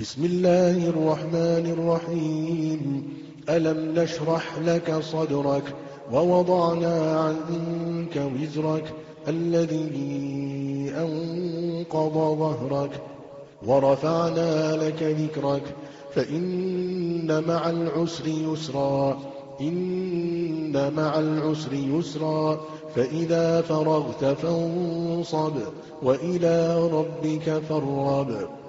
بسم الله الرحمن الرحيم. ألم نشرح لك صدرك ووضعنا عنك وزرك الذي أنقض ظهرك ورفعنا لك ذكرك فإن مع العسر يسرا إن مع العسر يسرا فإذا فرغت فانصب وإلى ربك فارغب